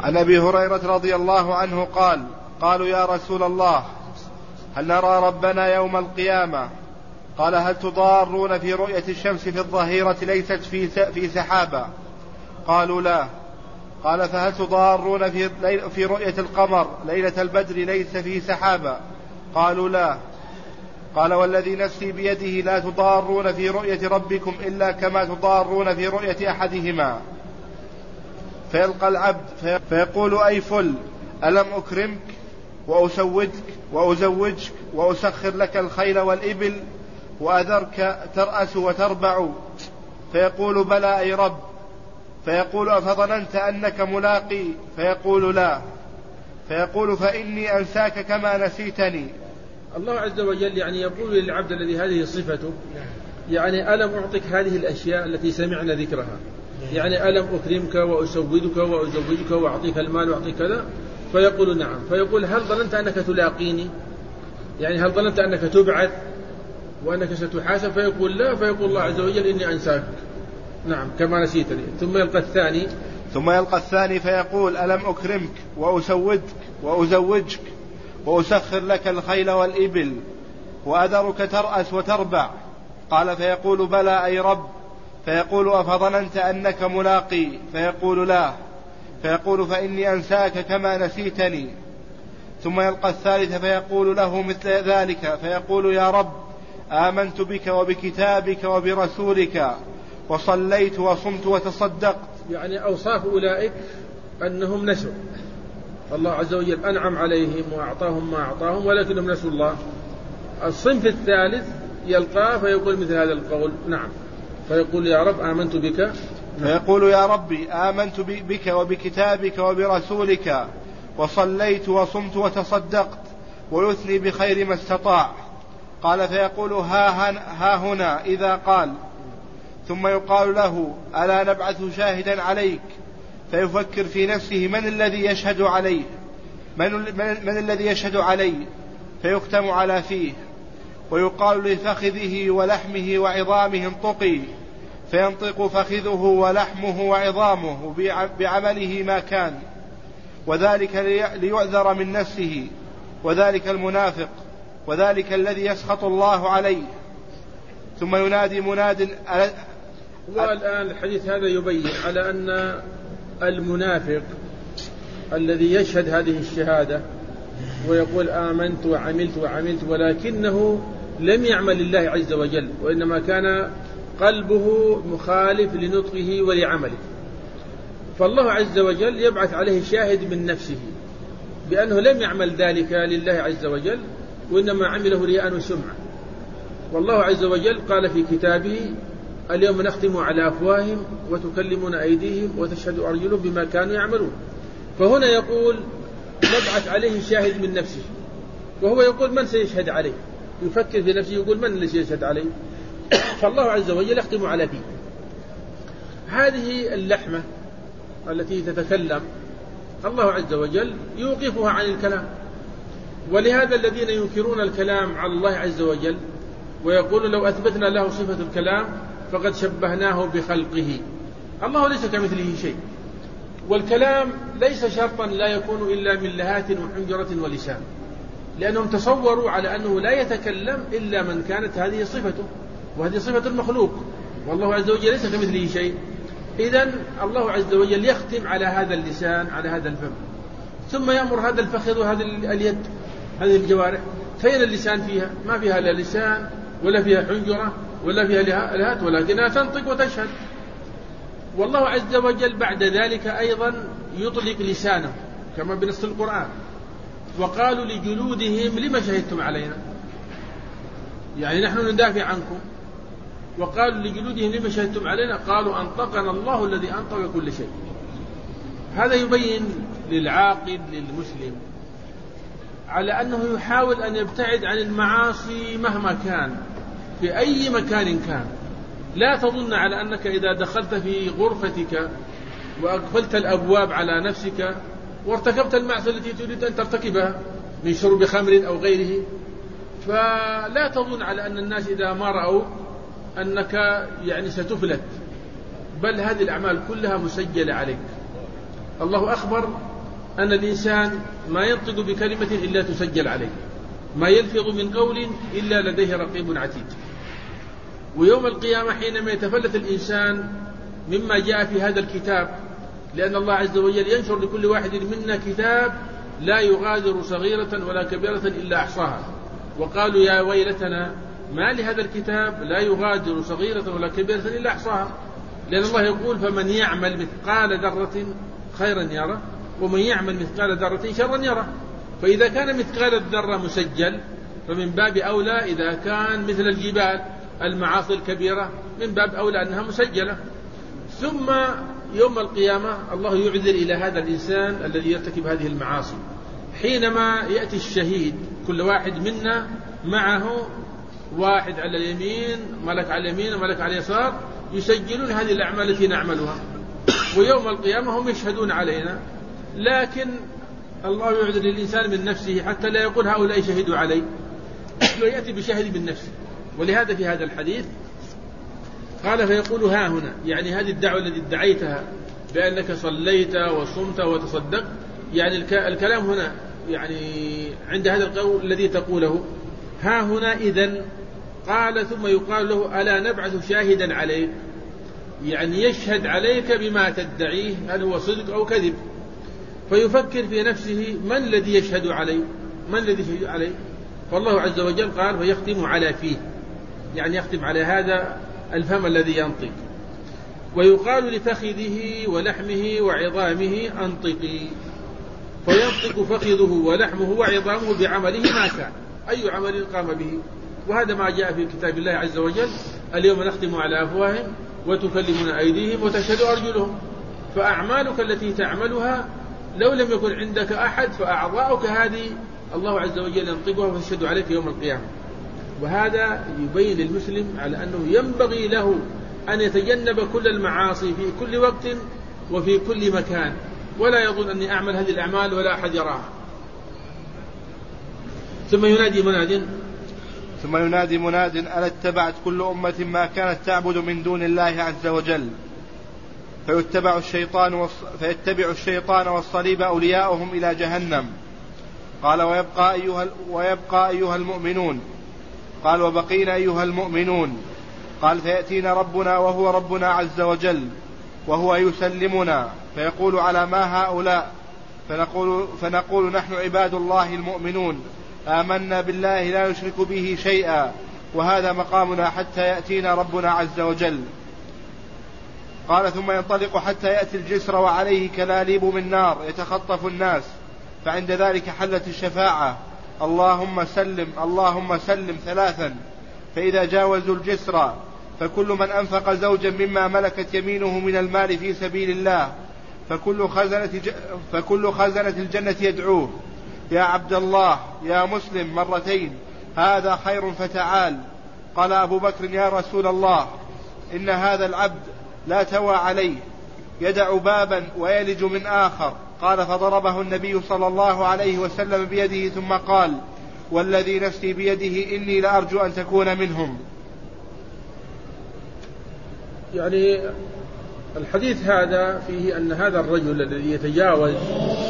عن أبي هريرة رضي الله عنه قال: قالوا يا رسول الله هل نرى ربنا يوم القيامة؟ قال: هل تضارون في رؤية الشمس في الظهيرة ليست في سحابة؟ قالوا لا. قال: فهل تضارون في رؤية القمر ليلة البدر ليس في سحابة؟ قالوا لا. قال: والذي نفسي بيده لا تضارون في رؤية ربكم إلا كما تضارون في رؤية أحدهما. فيلقى العبد فيقول: أي فل، ألم أكرمك وأسودك وأزوجك وأسخر لك الخيل والإبل وأذرك ترأس وتربع؟ فيقول: بلى أي رب. فيقول: أفظننت أنك ملاقي؟ فيقول: لا. فيقول: فإني أنساك كما نسيتني. الله عز وجل يعني يقول للعبد الذي هذه صفته، يعني ألم أعطك هذه الأشياء التي سمعنا ذكرها، يعني ألم أكرمك وأسودك وأزوجك وأعطيك المال وأعطيك كذا؟ فيقول: نعم. فيقول: هل ظننت أنك تلاقيني؟ يعني هل ظننت أنك تبعث وأنك ستحاسب؟ فيقول: لا. فيقول الله عز وجل: إني أنساك، نعم، كما نسيتني. ثم يلقى الثاني فيقول: ألم أكرمك وأسودك وأزوجك وأسخر لك الخيل والإبل وأذرك ترأس وتربع؟ قال: فيقول: بلى أي رب. فيقول: أفظننت أنك ملاقي؟ فيقول: لا. فيقول: فإني أنساك كما نسيتني. ثم يلقى الثالث فيقول له مثل ذلك، فيقول: يا رب، آمنت بك وبكتابك وبرسولك وصليت وصمت وتصدقت. يعني أوصاف أولئك أنهم نسوا الله عز وجل، أنعم عليهم وأعطاهم ما أعطاهم ولكنهم نسوا الله. الصنف الثالث يلقاه فيقول مثل هذا القول: نعم. فيقول: يا رب، آمنت بك. فيقول: يا ربي، آمنت بك وبكتابك وبرسولك وصليت وصمت وتصدقت، ويثني بخير ما استطاع. قال: فيقول: ها هنا إذا قال. ثم يقال له: ألا نبعث شاهدا عليك؟ فيفكر في نفسه: من الذي يشهد عليه؟ من الذي يشهد عليه؟ فيختم على فيه، ويقال لفخذه ولحمه وعظامه: انطقي. فينطق فخذه ولحمه وعظامه بعمله ما كان، وذلك ليعذر من نفسه، وذلك المنافق، وذلك الذي يسخط الله عليه. ثم ينادي مناد. والآن الحديث هذا يبين على أن المنافق الذي يشهد هذه الشهادة ويقول آمنت وعملت ولكنه لم يعمل لله عز وجل، وإنما كان قلبه مخالف لنطقه ولعمله، فالله عز وجل يبعث عليه شاهد من نفسه بأنه لم يعمل ذلك لله عز وجل، وإنما عمله رياء وسمعة. والله عز وجل قال في كتابه: اليوم نختم على أفواههم وتكلمنا أيديهم وتشهد أرجلهم بما كانوا يعملون. فهنا يقول نبعث عليه شاهد من نفسه، وهو يقول: من سيشهد عليه؟ يفكر في نفسه يقول: من الذي سيشهد عليه؟ فالله عز وجل يختم على فيه. هذه اللحمة التي تتكلم الله عز وجل يوقفها عن الكلام، ولهذا الذين ينكرون الكلام على الله عز وجل ويقولون لو أثبتنا له صفة الكلام فقد شبهناه بخلقه. الله ليس كمثله شيء، والكلام ليس شرطا لا يكون إلا من لهات وحنجرة ولسان، لأنهم تصوروا على أنه لا يتكلم إلا من كانت هذه صفته، وهذه صفة المخلوق، والله عز وجل ليس كمثله شيء. إذن الله عز وجل يختم على هذا اللسان، على هذا الفم، ثم يأمر هذا الفخذ وهذا اليد، هذه الجوارح. فين اللسان فيها؟ ما فيها لا لسان ولا فيها حنجرة ولا فيها لهات، ولكنها تنطق وتشهد. والله عز وجل بعد ذلك أيضا يطلق لسانه كما بنص القرآن: وقالوا لجلودهم لما شهدتم علينا، يعني نحن ندافع عنكم. وقالوا لجلودهم لما شهدتم علينا؟ قالوا أنطقنا الله الذي أنطق كل شيء. هذا يبين للعاقل للمسلم على أنه يحاول أن يبتعد عن المعاصي مهما كان في أي مكان كان. لا تظن على أنك إذا دخلت في غرفتك وأقفلت الأبواب على نفسك وارتكبت المعصية التي تريد أن ترتكبها من شرب خمر أو غيره، فلا تظن على أن الناس إذا ما رأوا أنك يعني ستفلت، بل هذه الأعمال كلها مسجلة عليك. الله أخبر أن الإنسان ما ينطق بكلمة إلا تسجل عليه، ما يلفظ من قول إلا لديه رقيب عتيد. ويوم القيامة حينما يتفلت الإنسان مما جاء في هذا الكتاب، لأن الله عز وجل ينشر لكل واحد منا كتاب لا يغادر صغيرة ولا كبيرة إلا أحصاها، وقالوا يا ويلتنا ما لهذا الكتاب لا يغادر صغيرة ولا كبيرة إلا أحصاها، لأن الله يقول فمن يعمل مثقال ذرة خيرا يره ومن يعمل مثقال ذرة شرا يره. فإذا كان مثقال الذرة مسجل فمن باب أولى إذا كان مثل الجبال المعاصي الكبيرة من باب أولى أنها مسجلة. ثم يوم القيامة الله يعذر إلى هذا الإنسان الذي يرتكب هذه المعاصي، حينما يأتي الشهيد كل واحد منا معه واحد على اليمين ملك على اليمين وملك على اليسار يسجلون هذه الأعمال التي نعملها، ويوم القيامة هم يشهدون علينا، لكن الله يعذر الإنسان من نفسه حتى لا يقول هؤلاء شهدوا علي، ويأتي بشهد من نفسه. ولهذا في هذا الحديث قال فيقول ها هنا، يعني هذه الدعوة التي ادعيتها بأنك صليت وصمت وتصدقت، يعني الكلام هنا يعني عند هذا القول الذي تقوله ها هنا إذن. قال ثم يقال له ألا نبعث شاهدا عليك، يعني يشهد عليك بما تدعيه هل هو صدق أو كذب. فيفكر في نفسه من الذي يشهد علي، من الذي يشهد علي؟ فالله عز وجل قال فيختم على فيه، يعني يختم على هذا الفم الذي ينطق. ويقال لفخذه ولحمه وعظامه أنطقي، فينطق فخذه ولحمه وعظامه بعمله ما كان، أي عمل قام به. وهذا ما جاء في كتاب الله عز وجل اليوم نختم على أفواههم وتكلمنا أيديهم وتشهد أرجلهم. فأعمالك التي تعملها لو لم يكن عندك أحد فأعضاؤك هذه الله عز وجل ينطقها ويشهد عليك يوم القيامة. وهذا يبين للمسلم على أنه ينبغي له أن يتجنب كل المعاصي في كل وقت وفي كل مكان، ولا يظن أني أعمل هذه الأعمال ولا أحد يراها. ثم ينادي مناد ألا اتبعت كل أمة ما كانت تعبد من دون الله عز وجل، فيتبع الشيطان والصليب أولياؤهم إلى جهنم. قال ويبقى أيها المؤمنون. قال وبقينا أيها المؤمنون. قال فيأتينا ربنا وهو ربنا عز وجل وهو يسلمنا فيقول على ما هؤلاء، فنقول نحن عباد الله المؤمنون آمنا بالله لا نشرك به شيئا، وهذا مقامنا حتى يأتينا ربنا عز وجل. قال ثم ينطلق حتى يأتي الجسر وعليه كلاليب من نار يتخطف الناس، فعند ذلك حلت الشفاعة اللهم سلم اللهم سلم ثلاثا. فإذا جاوزوا الجسر فكل من أنفق زوجا مما ملكت يمينه من المال في سبيل الله فكل خزنة الجنة يدعوه يا عبد الله يا مسلم مرتين هذا خير فتعال. قال أبو بكر يا رسول الله إن هذا العبد لا توى عليه يدع بابا ويلج من آخر. قال فضربه النبي صلى الله عليه وسلم بيده ثم قال والذي نفسي بيده إني لأرجو أن تكون منهم. يعني الحديث هذا فيه أن هذا الرجل الذي يتجاوز